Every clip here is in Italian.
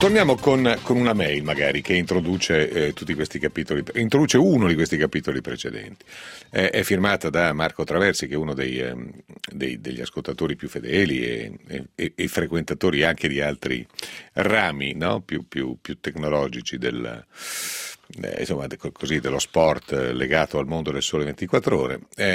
Torniamo con una mail magari che introduce tutti questi capitoli, introduce uno di questi capitoli precedenti. È firmata da Marco Traversi, che è uno degli ascoltatori più fedeli e frequentatori anche di altri rami, no? più tecnologici insomma, così, dello sport legato al mondo del Sole 24 Ore.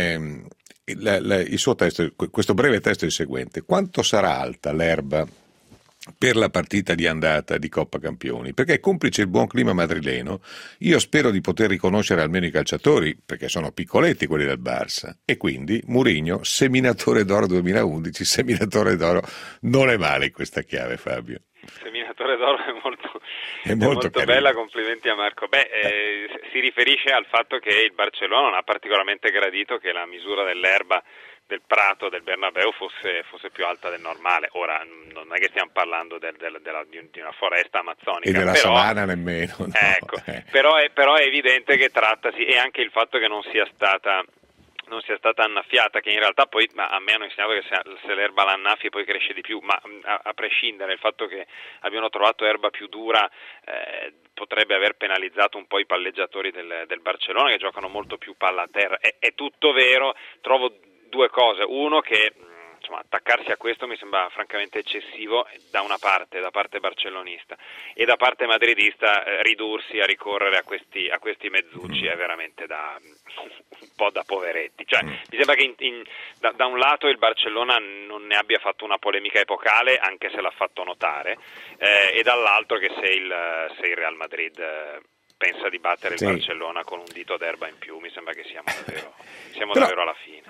Il suo testo, questo breve testo è il seguente: quanto sarà alta l'erba per la partita di andata di Coppa Campioni? Perché, complice il buon clima madrileno, io spero di poter riconoscere almeno i calciatori, perché sono piccoletti quelli del Barça, e quindi Mourinho, seminatore d'oro 2011, seminatore d'oro. Non è male questa chiave, Fabio. Seminatore d'oro è molto bella, complimenti a Marco. Si riferisce al fatto che il Barcellona non ha particolarmente gradito che la misura dell'erba del prato del Bernabeu fosse più alta del normale. Ora non è che stiamo parlando di una foresta amazzonica, e della savana nemmeno, no? Ecco, però è evidente che trattasi, e anche il fatto che non sia stata annaffiata, che in realtà poi a me hanno insegnato che se l'erba la annaffi poi cresce di più, ma a prescindere, il fatto che abbiano trovato erba più dura potrebbe aver penalizzato un po' i palleggiatori del Barcellona, che giocano molto più palla a terra. È tutto vero. Trovo due cose: uno, che insomma, attaccarsi a questo mi sembra francamente eccessivo da parte barcellonista, e da parte madridista ridursi a ricorrere a questi mezzucci è veramente un po' da poveretti. Cioè, mi sembra che da un lato il Barcellona non ne abbia fatto una polemica epocale, anche se l'ha fatto notare, e dall'altro che se il Real Madrid pensa di battere il Barcellona con un dito d'erba in più, mi sembra che siamo davvero alla fine.